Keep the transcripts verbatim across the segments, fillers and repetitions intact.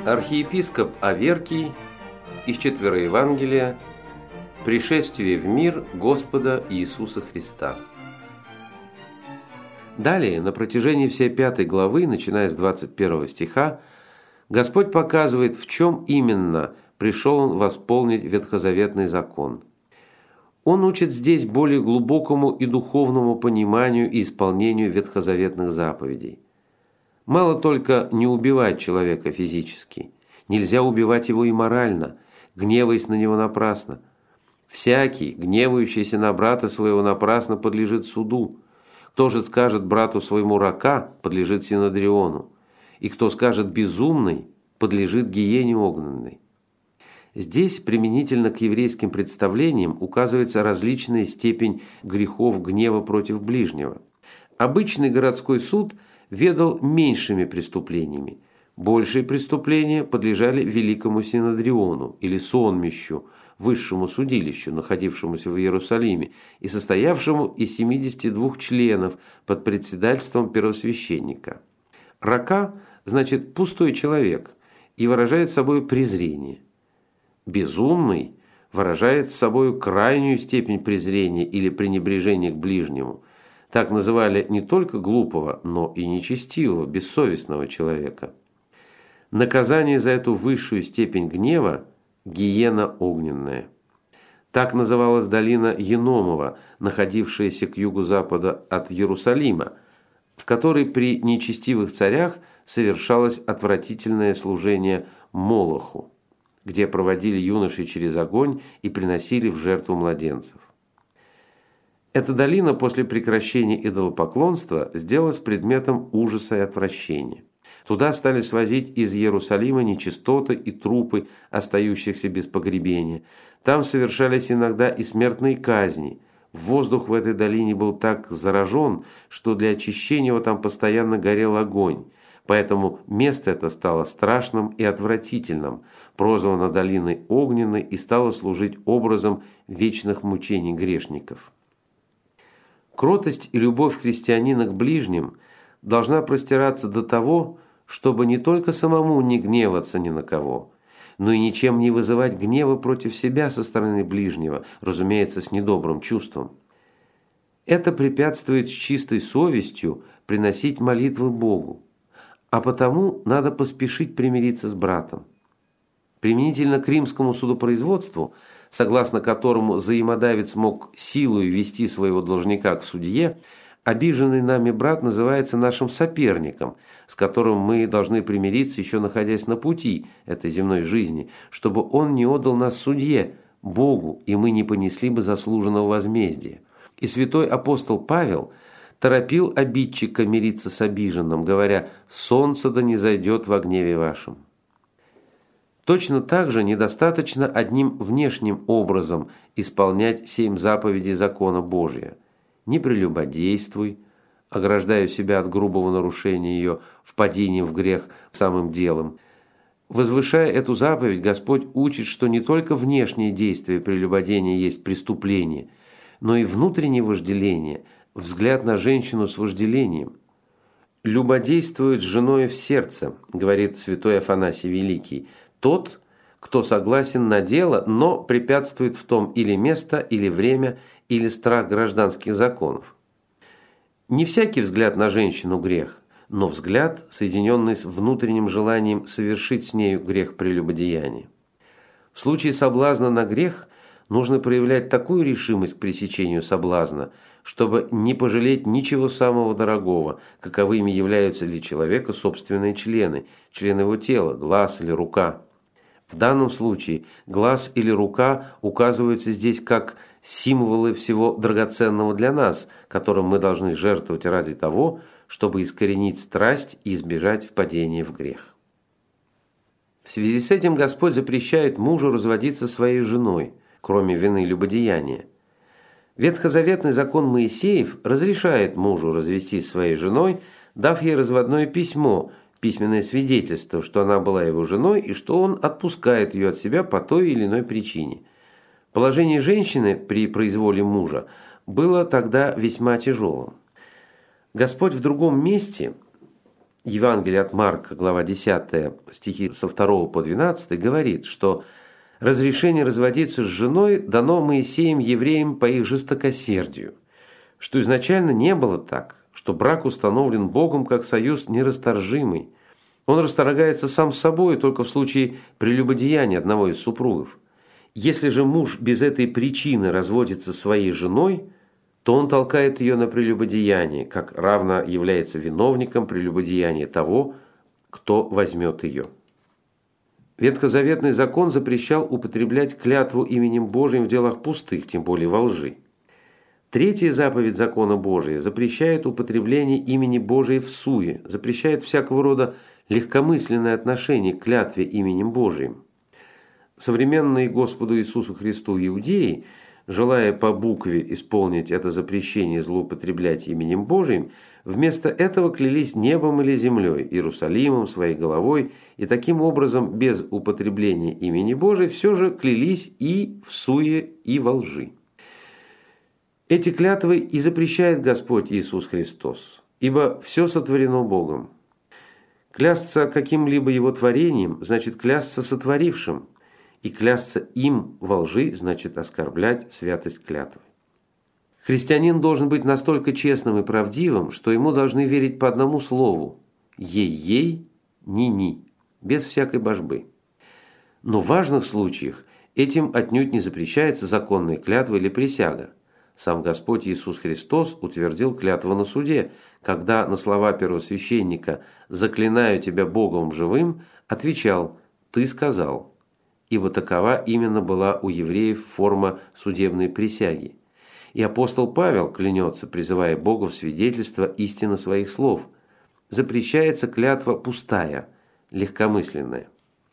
Архиепископ Аверкий из Четвероевангелия «Пришествие в мир Господа Иисуса Христа». Далее, на протяжении всей пятой главы, начиная с двадцать первого стиха, Господь показывает, в чем именно пришел Он восполнить ветхозаветный закон. Он учит здесь более глубокому и духовному пониманию и исполнению ветхозаветных заповедей. Мало только не убивать человека физически, нельзя убивать его и морально, гневаясь на него напрасно. Всякий, гневающийся на брата своего напрасно, подлежит суду. Кто же скажет брату своему рака, подлежит синодриону, и кто скажет безумный, подлежит гиене огненной. Здесь применительно к еврейским представлениям указывается различная степень грехов гнева против ближнего. Обычный городской суд ведал меньшими преступлениями. Большие преступления подлежали великому синодриону или сонмищу, высшему судилищу, находившемуся в Иерусалиме и состоявшему из семидесяти двух членов под председательством первосвященника. Рака значит пустой человек и выражает собой презрение. Безумный выражает собой крайнюю степень презрения или пренебрежения к ближнему. Так называли не только глупого, но и нечестивого, бессовестного человека. Наказание за эту высшую степень гнева – гиена огненная. Так называлась долина Еномова, находившаяся к юго-западу от Иерусалима, в которой при нечестивых царях совершалось отвратительное служение Молоху, где проводили юношей через огонь и приносили в жертву младенцев. Эта долина после прекращения идолопоклонства сделалась предметом ужаса и отвращения. Туда стали свозить из Иерусалима нечистоты и трупы, остающихся без погребения. Там совершались иногда и смертные казни. Воздух в этой долине был так заражен, что для очищения его там постоянно горел огонь. Поэтому место это стало страшным и отвратительным, прозвано долиной огненной и стало служить образом вечных мучений грешников. Кротость и любовь христианина к ближним должна простираться до того, чтобы не только самому не гневаться ни на кого, но и ничем не вызывать гнева против себя со стороны ближнего, разумеется, с недобрым чувством. Это препятствует с чистой совестью приносить молитвы Богу, а потому надо поспешить примириться с братом. Применительно к римскому судопроизводству, согласно которому взаимодавец мог силой вести своего должника к судье, обиженный нами брат называется нашим соперником, с которым мы должны примириться, еще находясь на пути этой земной жизни, чтобы он не отдал нас судье, Богу, и мы не понесли бы заслуженного возмездия. И святой апостол Павел торопил обидчика мириться с обиженным, говоря: «Солнце да не зайдет во гневе вашем». Точно так же недостаточно одним внешним образом исполнять семь заповедей закона Божия. Не прелюбодействуй, ограждая себя от грубого нарушения ее впадением в грех самым делом. Возвышая эту заповедь, Господь учит, что не только внешние действия прелюбодения есть преступление, но и внутреннее вожделение, взгляд на женщину с вожделением. «Любодействует с женой в сердце», говорит святой Афанасий Великий, тот, кто согласен на дело, но препятствует в том или место, или время, или страх гражданских законов. Не всякий взгляд на женщину грех, но взгляд, соединенный с внутренним желанием совершить с нею грех прелюбодеяния. В случае соблазна на грех нужно проявлять такую решимость к пресечению соблазна, чтобы не пожалеть ничего самого дорогого, каковыми являются для человека собственные члены, члены его тела, глаз или рука. В данном случае глаз или рука указываются здесь как символы всего драгоценного для нас, которым мы должны жертвовать ради того, чтобы искоренить страсть и избежать впадения в грех. В связи с этим Господь запрещает мужу разводиться своей женой, кроме вины любодеяния. Ветхозаветный закон Моисеев разрешает мужу развестись со своей женой, дав ей разводное письмо, письменное свидетельство, что она была его женой и что он отпускает ее от себя по той или иной причине. Положение женщины при произволе мужа было тогда весьма тяжелым. Господь в другом месте Евангелие от Марка, глава десятая, стихи со второго по двенадцатый, говорит, что разрешение разводиться с женой дано Моисеем евреям по их жестокосердию, что изначально не было так, что брак установлен Богом как союз нерасторжимый. Он расторгается сам собой только в случае прелюбодеяния одного из супругов. Если же муж без этой причины разводится со своей женой, то он толкает ее на прелюбодеяние, как равно является виновником прелюбодеяния того, кто возьмет ее. Ветхозаветный закон запрещал употреблять клятву именем Божьим в делах пустых, тем более во лжи. Третья заповедь закона Божия запрещает употребление имени Божия в суе, запрещает всякого рода легкомысленное отношение к клятве именем Божиим. Современные Господу Иисусу Христу иудеи, желая по букве исполнить это запрещение злоупотреблять именем Божиим, вместо этого клялись небом или землей, Иерусалимом, своей головой, и таким образом без употребления имени Божия все же клялись и в суе, и во лжи. Эти клятвы и запрещает Господь Иисус Христос, ибо все сотворено Богом. Клясться каким-либо Его творением значит клясться сотворившим, и клясться им во лжи значит оскорблять святость клятвы. Христианин должен быть настолько честным и правдивым, что ему должны верить по одному слову «ей-ей, ни-ни», без всякой божбы. Но в важных случаях этим отнюдь не запрещается законная клятва или присяга. Сам Господь Иисус Христос утвердил клятву на суде, когда на слова первосвященника «заклинаю тебя Богом живым» отвечал «ты сказал», ибо такова именно была у евреев форма судебной присяги. И апостол Павел клянется, призывая Бога в свидетельство истины своих слов. Запрещается клятва пустая, легкомысленная.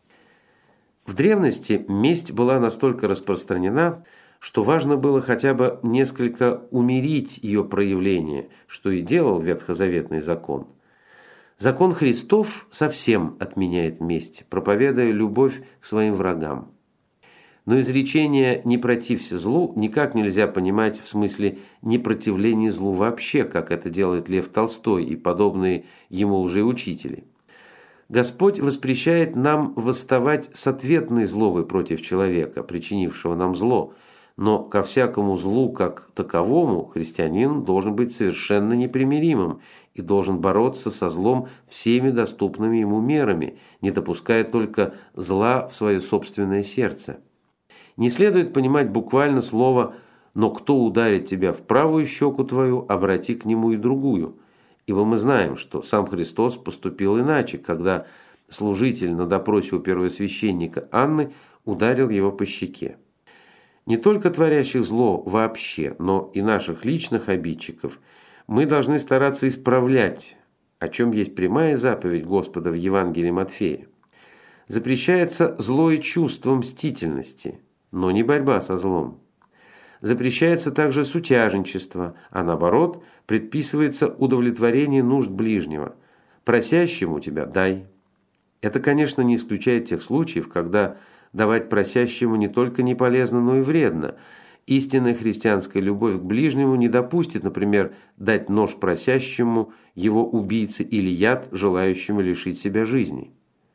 В древности месть была настолько распространена, что важно было хотя бы несколько умерить ее проявление, что и делал ветхозаветный закон. Закон Христов совсем отменяет месть, проповедуя любовь к своим врагам. Но изречение «не протився злу» никак нельзя понимать в смысле непротивления злу вообще, как это делает Лев Толстой и подобные ему лжеучители. Господь воспрещает нам восставать с ответной злобой против человека, причинившего нам зло, но ко всякому злу как таковому христианин должен быть совершенно непримиримым и должен бороться со злом всеми доступными ему мерами, не допуская только зла в свое собственное сердце. Не следует понимать буквально слово «но кто ударит тебя в правую щеку твою, обрати к нему и другую», ибо мы знаем, что сам Христос поступил иначе, когда служитель на допросе у первосвященника Анны ударил его по щеке. Не только творящих зло вообще, но и наших личных обидчиков мы должны стараться исправлять, о чем есть прямая заповедь Господа в Евангелии Матфея. Запрещается злое чувство мстительности, но не борьба со злом. Запрещается также сутяжничество, а наоборот, предписывается удовлетворение нужд ближнего. Просящему тебя дай. Это, конечно, не исключает тех случаев, когда давать просящему не только не полезно, но и вредно. Истинная христианская любовь к ближнему не допустит, например, дать нож просящему, его убийце или яд, желающему лишить себя жизни.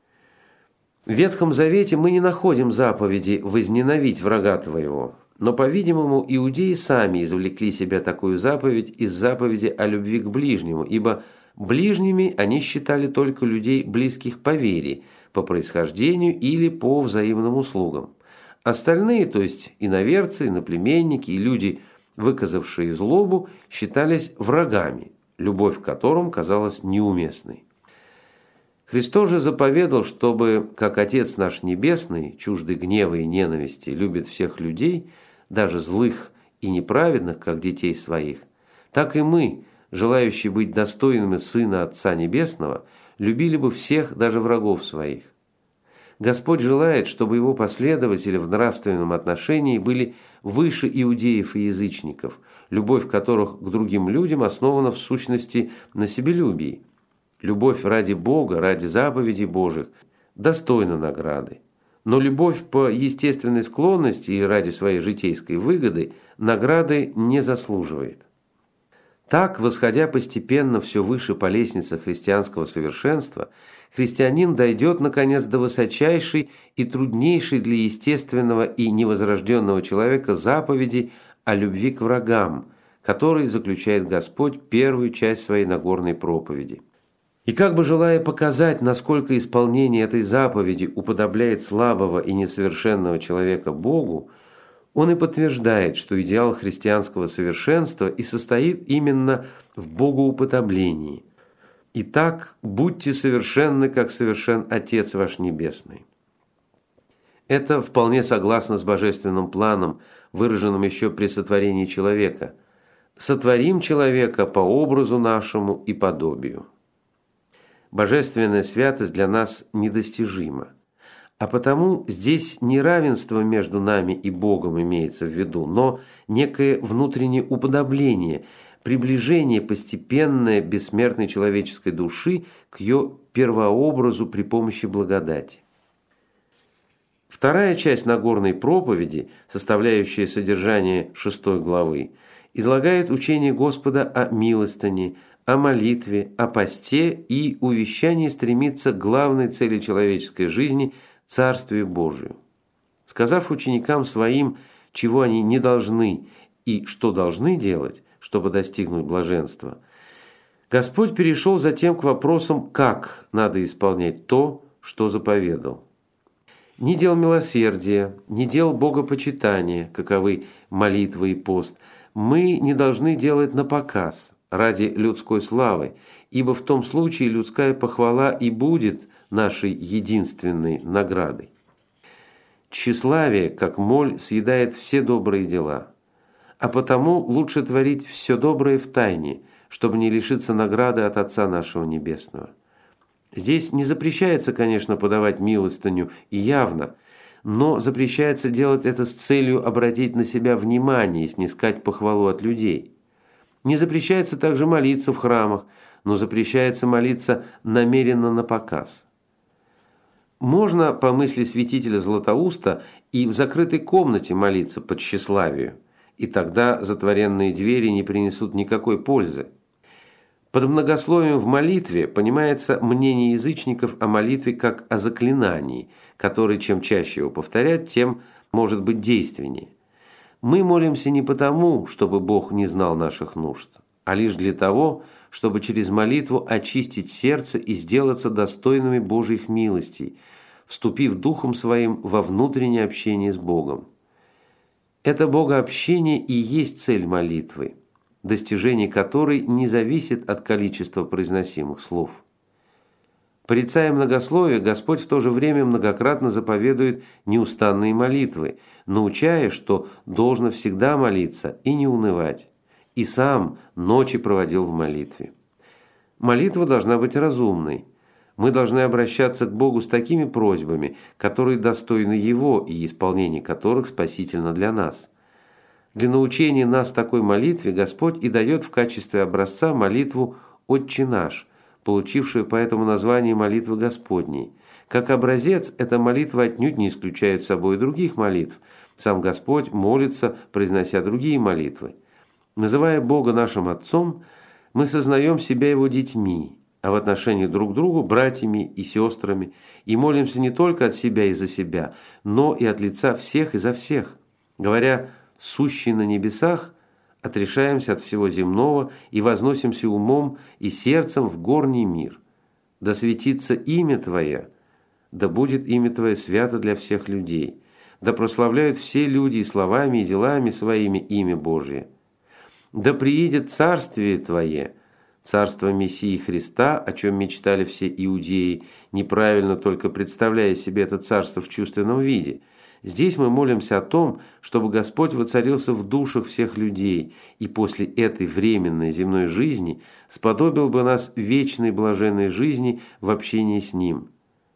В Ветхом Завете мы не находим заповеди «возненавидь врага твоего», но, по-видимому, иудеи сами извлекли себе такую заповедь из заповеди о любви к ближнему, ибо ближними они считали только людей, близких по вере, по происхождению или по взаимным услугам. Остальные, то есть иноверцы, иноплеменники и люди, выказавшие злобу, считались врагами, любовь к которым казалась неуместной. Христос же заповедал, чтобы, как Отец наш Небесный, чуждый гнева и ненависти, любит всех людей, даже злых и неправедных, как детей своих, так и мы, желающие быть достойными Сына Отца Небесного, любили бы всех, даже врагов своих. Господь желает, чтобы Его последователи в нравственном отношении были выше иудеев и язычников, любовь которых к другим людям основана в сущности на себелюбии. Любовь ради Бога, ради заповедей Божьих достойна награды. Но любовь по естественной склонности и ради своей житейской выгоды награды не заслуживает. Так, восходя постепенно все выше по лестнице христианского совершенства, христианин дойдет, наконец, до высочайшей и труднейшей для естественного и невозрожденного человека заповеди о любви к врагам, которой заключает Господь первую часть своей Нагорной проповеди. И как бы желая показать, насколько исполнение этой заповеди уподобляет слабого и несовершенного человека Богу, он и подтверждает, что идеал христианского совершенства и состоит именно в богоуподоблении. «Итак, будьте совершенны, как совершен Отец ваш Небесный». Это вполне согласно с божественным планом, выраженным еще при сотворении человека. «Сотворим человека по образу нашему и подобию». Божественная святость для нас недостижима. А потому здесь не равенство между нами и Богом имеется в виду, но некое внутреннее уподобление, приближение постепенное бессмертной человеческой души к ее первообразу при помощи благодати. Вторая часть Нагорной проповеди, составляющая содержание шестой главы, излагает учение Господа о милостыне, о молитве, о посте и увещании стремиться к главной цели человеческой жизни – Царствию Божию. Сказав ученикам своим, чего они не должны и что должны делать, чтобы достигнуть блаженства, Господь перешел затем к вопросам, как надо исполнять то, что заповедал. Ни дел милосердия, ни дел богопочитания, каковы молитва и пост, мы не должны делать напоказ, ради людской славы, ибо в том случае людская похвала и будет нашей единственной наградой. Тщеславие, как моль, съедает все добрые дела, а потому лучше творить все доброе в тайне, чтобы не лишиться награды от Отца нашего Небесного. Здесь не запрещается, конечно, подавать милостыню и явно, но запрещается делать это с целью обратить на себя внимание и снискать похвалу от людей. Не запрещается также молиться в храмах, но запрещается молиться намеренно напоказ. Можно, по мысли святителя Златоуста, и в закрытой комнате молиться по тщеславию, и тогда затворенные двери не принесут никакой пользы. Под многословием в молитве понимается мнение язычников о молитве как о заклинании, которое чем чаще его повторять, тем может быть действеннее. Мы молимся не потому, чтобы Бог не знал наших нужд, а лишь для того, чтобы через молитву очистить сердце и сделаться достойными Божьих милостей, вступив Духом Своим во внутреннее общение с Богом. Это богообщение и есть цель молитвы, достижение которой не зависит от количества произносимых слов. Порицая многословие, Господь в то же время многократно заповедует неустанные молитвы, научая, что должно всегда молиться и не унывать, и сам ночи проводил в молитве. Молитва должна быть разумной. Мы должны обращаться к Богу с такими просьбами, которые достойны Его и исполнение которых спасительно для нас. Для научения нас такой молитве Господь и дает в качестве образца молитву «Отче наш», получившую поэтому название молитвы Господней. Как образец, эта молитва отнюдь не исключает собой других молитв. Сам Господь молится, произнося другие молитвы. Называя Бога нашим Отцом, мы сознаем себя Его детьми, а в отношении друг к другу братьями и сестрами, и молимся не только от себя и за себя, но и от лица всех и за всех. Говоря «сущий на небесах», отрешаемся от всего земного и возносимся умом и сердцем в горний мир. Да светится имя Твое, да будет имя Твое свято для всех людей, да прославляют все люди и словами, и делами своими имя Божие. Да приидет царствие Твое, царство Мессии Христа, о чем мечтали все иудеи, неправильно только представляя себе это царство в чувственном виде. Здесь мы молимся о том, чтобы Господь воцарился в душах всех людей и после этой временной земной жизни сподобил бы нас вечной блаженной жизни в общении с Ним.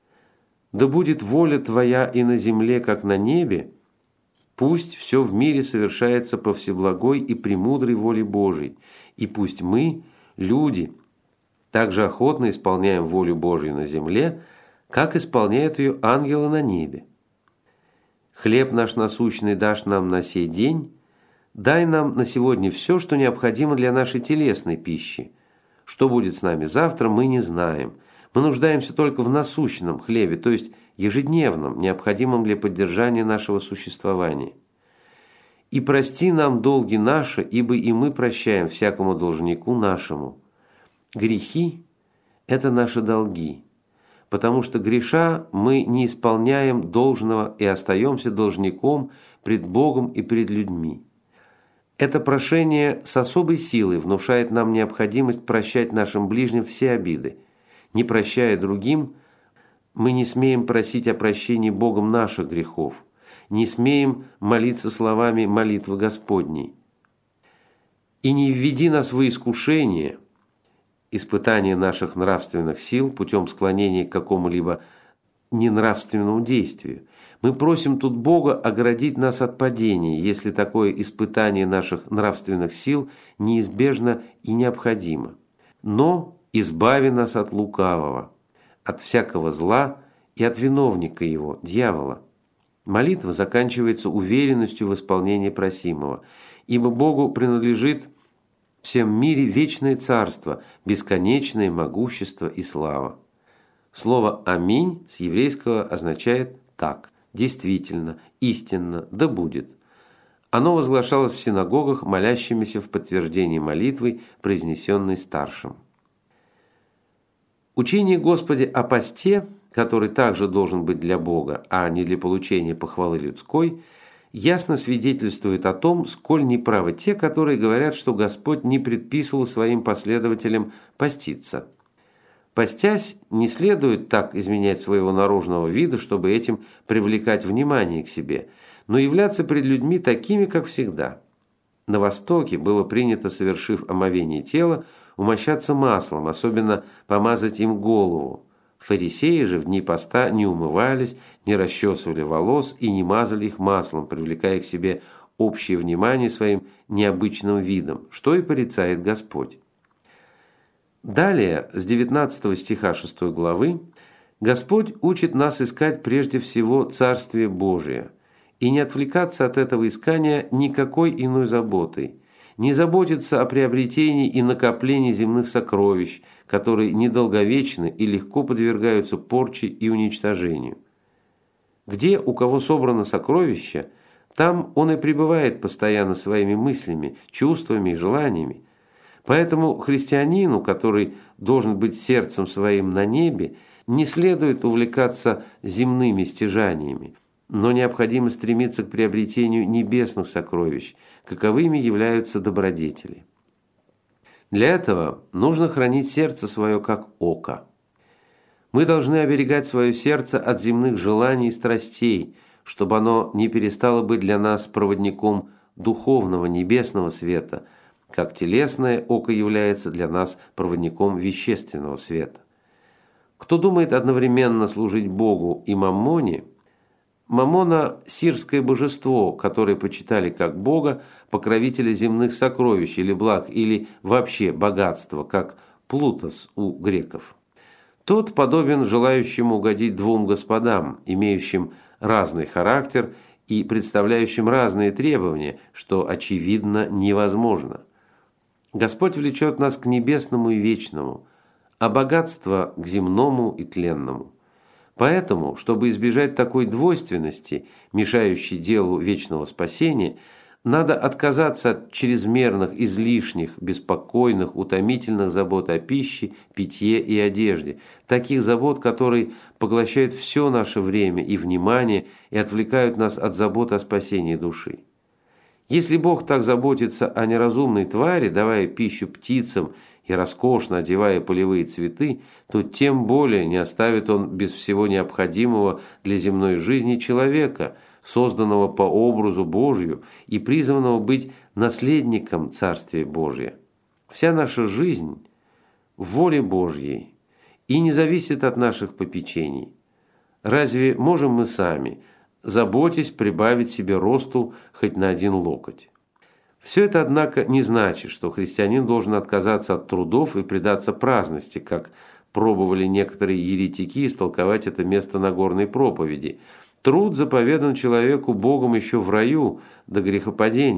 Да будет воля Твоя и на земле, как на небе. Пусть все в мире совершается по всеблагой и премудрой воле Божией, и пусть мы, люди, также охотно исполняем волю Божию на земле, как исполняют ее ангелы на небе. Хлеб наш насущный дашь нам на сей день, дай нам на сегодня все, что необходимо для нашей телесной пищи. Что будет с нами завтра, мы не знаем. Мы нуждаемся только в насущном хлебе, то есть ежедневном, необходимом для поддержания нашего существования. И прости нам долги наши, ибо и мы прощаем всякому должнику нашему. Грехи – это наши долги, потому что греша мы не исполняем должного и остаемся должником пред Богом и пред людьми. Это прошение с особой силой внушает нам необходимость прощать нашим ближним все обиды. Не прощая другим, мы не смеем просить о прощении Богом наших грехов, не смеем молиться словами молитвы Господней. И не введи нас во искушение, испытание наших нравственных сил путем склонения к какому-либо ненравственному действию. Мы просим тут Бога оградить нас от падения, если такое испытание наших нравственных сил неизбежно и необходимо. Но избави нас от лукавого, от всякого зла и от виновника его, дьявола. Молитва заканчивается уверенностью в исполнении просимого, ибо Богу принадлежит в всем мире вечное царство, бесконечное могущество и слава. Слово «Аминь» с еврейского означает «так», «действительно», «истинно», «да будет». Оно возглашалось в синагогах, молящимися в подтверждении молитвы, произнесенной старшим. Учение Господи о посте, который также должен быть для Бога, а не для получения похвалы людской, ясно свидетельствует о том, сколь неправы те, которые говорят, что Господь не предписывал своим последователям поститься. Постясь, не следует так изменять своего наружного вида, чтобы этим привлекать внимание к себе, но являться пред людьми такими, как всегда. На Востоке было принято, совершив омовение тела, умощаться маслом, особенно помазать им голову. Фарисеи же в дни поста не умывались, не расчесывали волос и не мазали их маслом, привлекая к себе общее внимание своим необычным видом, что и порицает Господь. Далее, с девятнадцатого стиха шестой главы, Господь учит нас искать прежде всего Царствие Божие и не отвлекаться от этого искания никакой иной заботой, не заботиться о приобретении и накоплении земных сокровищ, которые недолговечны и легко подвергаются порче и уничтожению. Где у кого собрано сокровище, там он и пребывает постоянно своими мыслями, чувствами и желаниями. Поэтому христианину, который должен быть сердцем своим на небе, не следует увлекаться земными стяжаниями, но необходимо стремиться к приобретению небесных сокровищ, каковыми являются добродетели. Для этого нужно хранить сердце свое как око. Мы должны оберегать свое сердце от земных желаний и страстей, чтобы оно не перестало быть для нас проводником духовного небесного света, как телесное око является для нас проводником вещественного света. Кто думает одновременно служить Богу и Маммоне, Маммона – сирское божество, которое почитали как бога, покровителя земных сокровищ или благ, или вообще богатства, как Плутос у греков. Тот подобен желающему угодить двум господам, имеющим разный характер и представляющим разные требования, что, очевидно, невозможно. Господь влечет нас к небесному и вечному, а богатство – к земному и тленному. Поэтому, чтобы избежать такой двойственности, мешающей делу вечного спасения, надо отказаться от чрезмерных, излишних, беспокойных, утомительных забот о пище, питье и одежде, таких забот, которые поглощают все наше время и внимание и отвлекают нас от забот о спасении души. Если Бог так заботится о неразумной твари, давая пищу птицам и роскошно одевая полевые цветы, то тем более не оставит Он без всего необходимого для земной жизни человека, созданного по образу Божию и призванного быть наследником Царствия Божия. Вся наша жизнь в воле Божьей и не зависит от наших попечений. Разве можем мы сами, заботясь, прибавить себе росту хоть на один локоть? Все это, однако, не значит, что христианин должен отказаться от трудов и предаться праздности, как пробовали некоторые еретики истолковать это место Нагорной проповеди. Труд заповедан человеку Богом еще в раю до грехопадения,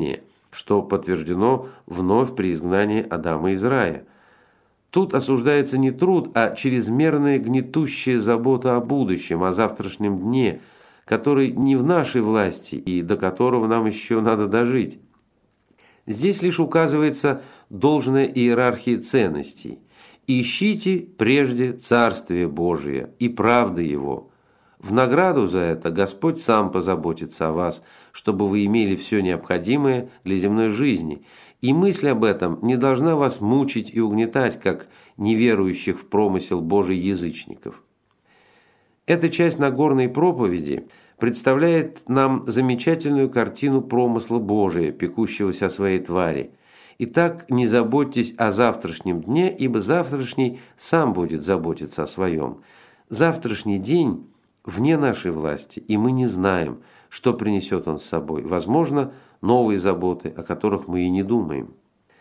что подтверждено вновь при изгнании Адама из рая. Тут осуждается не труд, а чрезмерная гнетущая забота о будущем, о завтрашнем дне, который не в нашей власти и до которого нам еще надо дожить. Здесь лишь указывается должная иерархия ценностей. «Ищите прежде Царствие Божие и правды Его. В награду за это Господь сам позаботится о вас, чтобы вы имели все необходимое для земной жизни, и мысль об этом не должна вас мучить и угнетать, как неверующих в промысел Божий язычников». Эта часть Нагорной проповеди представляет нам замечательную картину промысла Божия, пекущегося о своей твари. Итак, не заботьтесь о завтрашнем дне, ибо завтрашний сам будет заботиться о своем. Завтрашний день вне нашей власти, и мы не знаем, что принесет он с собой. Возможно, новые заботы, о которых мы и не думаем.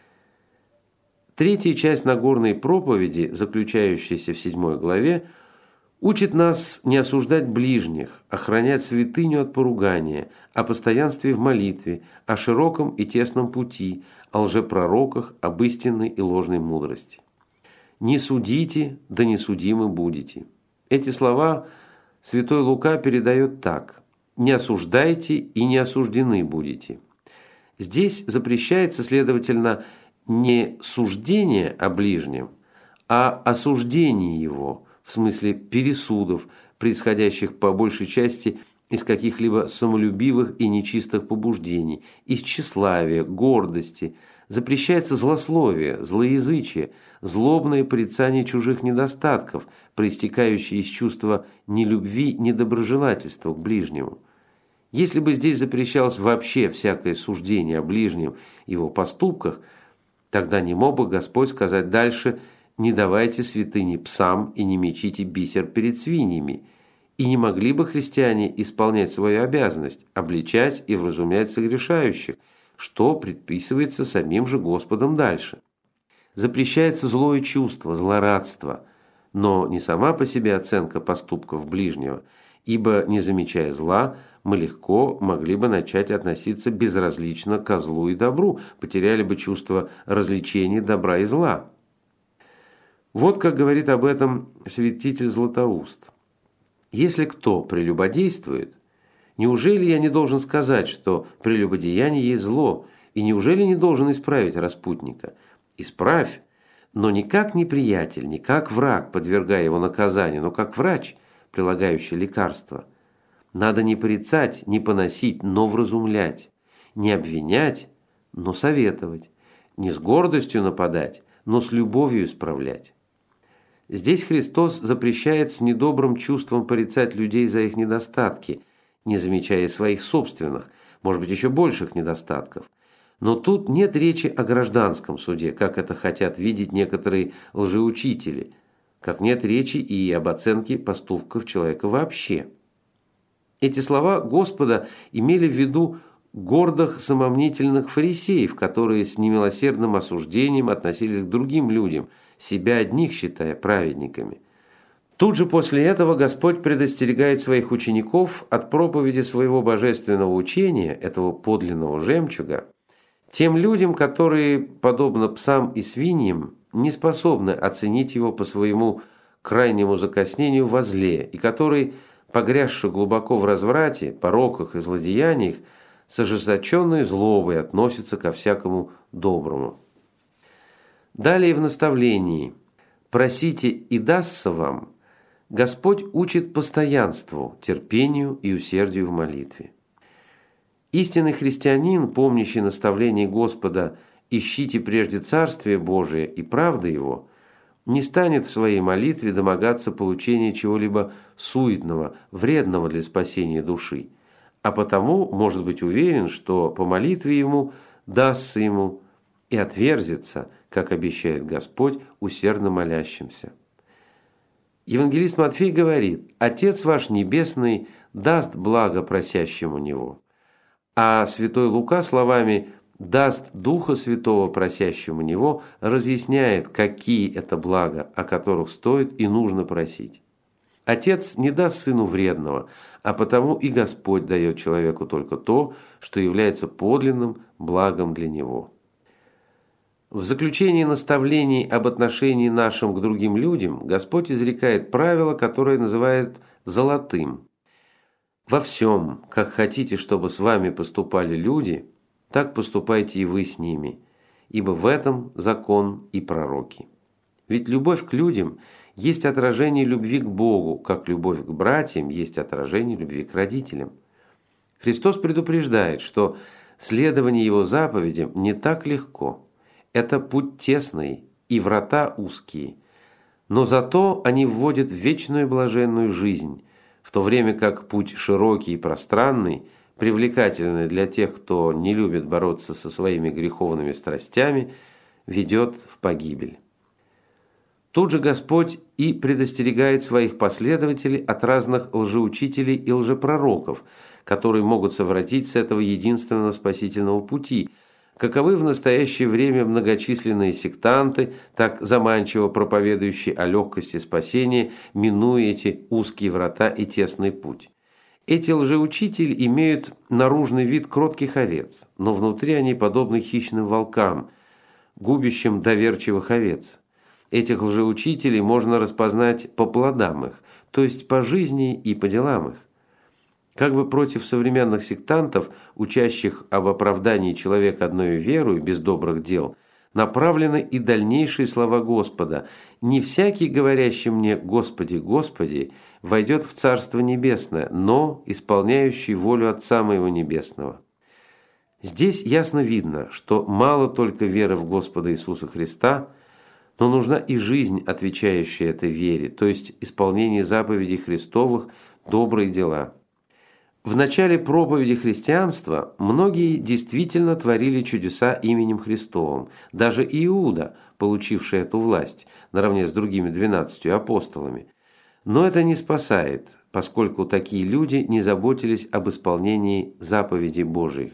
Третья часть Нагорной проповеди, заключающаяся в седьмой главе, учит нас не осуждать ближних, охранять святыню от поругания, о постоянстве в молитве, о широком и тесном пути, о лжепророках, об истинной и ложной мудрости. «Не судите, да не судимы будете». Эти слова святой Лука передает так: «Не осуждайте и не осуждены будете». Здесь запрещается, следовательно, не суждение о ближнем, а осуждение его, в смысле пересудов, происходящих по большей части из каких-либо самолюбивых и нечистых побуждений, из тщеславия, гордости. Запрещается злословие, злоязычие, злобное порицание чужих недостатков, проистекающие из чувства нелюбви, недоброжелательства к ближнему. Если бы здесь запрещалось вообще всякое суждение о ближнем его поступках, тогда не мог бы Господь сказать дальше: «Не давайте святыни псам и не мечите бисер перед свиньями», и не могли бы христиане исполнять свою обязанность, обличать и вразумлять согрешающих, что предписывается самим же Господом дальше. Запрещается злое чувство, злорадство, но не сама по себе оценка поступков ближнего, ибо, не замечая зла, мы легко могли бы начать относиться безразлично ко злу и добру, потеряли бы чувство развлечения добра и зла. Вот как говорит об этом святитель Златоуст: «Если кто прелюбодействует, неужели я не должен сказать, что прелюбодеяние есть зло, и неужели не должен исправить распутника? Исправь, но не как неприятель, не как враг, подвергая его наказанию, но как врач, прилагающий лекарство. Надо не порицать, не поносить, но вразумлять, не обвинять, но советовать, не с гордостью нападать, но с любовью исправлять». Здесь Христос запрещает с недобрым чувством порицать людей за их недостатки, не замечая своих собственных, может быть, еще больших недостатков. Но тут нет речи о гражданском суде, как это хотят видеть некоторые лжеучители, как нет речи и об оценке поступков человека вообще. Эти слова Господа имели в виду гордых самомнительных фарисеев, которые с немилосердным осуждением относились к другим людям, себя одних считая праведниками. Тут же после этого Господь предостерегает своих учеников от проповеди своего божественного учения, этого подлинного жемчуга, тем людям, которые, подобно псам и свиньям, не способны оценить его по своему крайнему закоснению во зле, и которые, погрязши глубоко в разврате, пороках и злодеяниях, с ожесточенной злобой относятся ко всякому доброму. Далее в наставлении «Просите, и дастся вам» Господь учит постоянству, терпению и усердию в молитве. Истинный христианин, помнящий наставление Господа «Ищите прежде Царствие Божие и правды Его», не станет в своей молитве домогаться получения чего-либо суетного, вредного для спасения души, а потому может быть уверен, что по молитве ему дастся ему и отверзится, как обещает Господь усердно молящимся. Евангелист Матфей говорит: «Отец ваш Небесный даст благо просящему Него». А святой Лука словами «даст Духа Святого просящему Него» разъясняет, какие это блага, о которых стоит и нужно просить. Отец не даст сыну вредного, а потому и Господь дает человеку только то, что является подлинным благом для него. В заключении наставлений об отношении нашим к другим людям Господь изрекает правило, которое называет «золотым». «Во всем, как хотите, чтобы с вами поступали люди, так поступайте и вы с ними, ибо в этом закон и пророки». Ведь любовь к людям есть отражение любви к Богу, как любовь к братьям есть отражение любви к родителям. Христос предупреждает, что следование Его заповедям не так легко. Это путь тесный и врата узкие, но зато они вводят в вечную блаженную жизнь, в то время как путь широкий и пространный, привлекательный для тех, кто не любит бороться со своими греховными страстями, ведет в погибель. Тут же Господь и предостерегает своих последователей от разных лжеучителей и лжепророков, которые могут совратить с этого единственного спасительного пути, каковы в настоящее время многочисленные сектанты, так заманчиво проповедующие о легкости спасения, минуя эти узкие врата и тесный путь. Эти лжеучители имеют наружный вид кротких овец, но внутри они подобны хищным волкам, губящим доверчивых овец. Этих лжеучителей можно распознать по плодам их, то есть по жизни и по делам их. Как бы против современных сектантов, учащих об оправдании человека одной верою без добрых дел, направлены и дальнейшие слова Господа: «Не всякий, говорящий мне: Господи, Господи, войдет в Царство Небесное, но исполняющий волю Отца Моего Небесного». Здесь ясно видно, что мало только веры в Господа Иисуса Христа, но нужна и жизнь, отвечающая этой вере, то есть исполнение заповедей Христовых, добрые дела. В начале проповеди христианства многие действительно творили чудеса именем Христовым, даже Иуда, получивший эту власть, наравне с другими двенадцатью апостолами. Но это не спасает, поскольку такие люди не заботились об исполнении заповедей Божиих.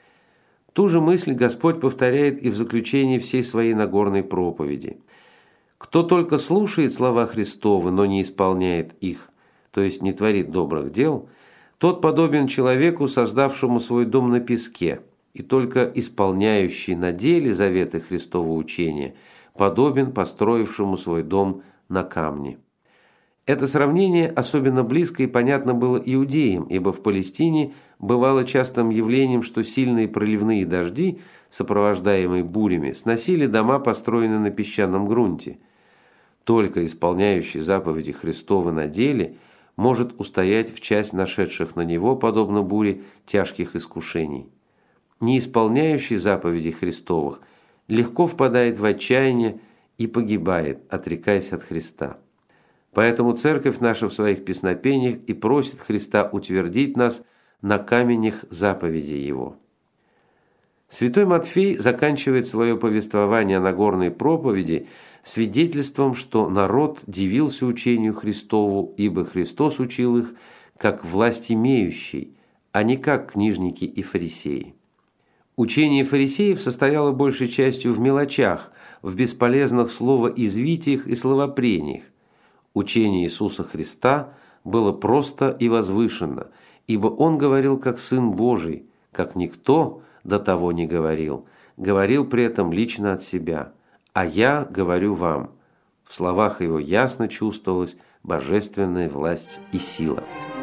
Ту же мысль Господь повторяет и в заключении всей своей Нагорной проповеди. «Кто только слушает слова Христовы, но не исполняет их, то есть не творит добрых дел, тот подобен человеку, создавшему свой дом на песке, и только исполняющий на деле заветы Христового учения подобен построившему свой дом на камне». Это сравнение особенно близко и понятно было иудеям, ибо в Палестине бывало частым явлением, что сильные проливные дожди, сопровождаемые бурями, сносили дома, построенные на песчаном грунте. Только исполняющий заповеди Христовы на деле может устоять в часть нашедших на него, подобно буре, тяжких искушений. Не исполняющий заповедей Христовых легко впадает в отчаяние и погибает, отрекаясь от Христа. Поэтому Церковь наша в своих песнопениях и просит Христа утвердить нас на каменях заповедей Его. Святой Матфей заканчивает свое повествование о Нагорной проповеди свидетельством, что народ дивился учению Христову, ибо Христос учил их как власть имеющий, а не как книжники и фарисеи. Учение фарисеев состояло большей частью в мелочах, в бесполезных словоизвитиях и словопрениях. Учение Иисуса Христа было просто и возвышенно, ибо Он говорил как Сын Божий, как никто до того не говорил, говорил при этом лично от себя. «А я говорю вам». В словах Его ясно чувствовалась божественная власть и сила.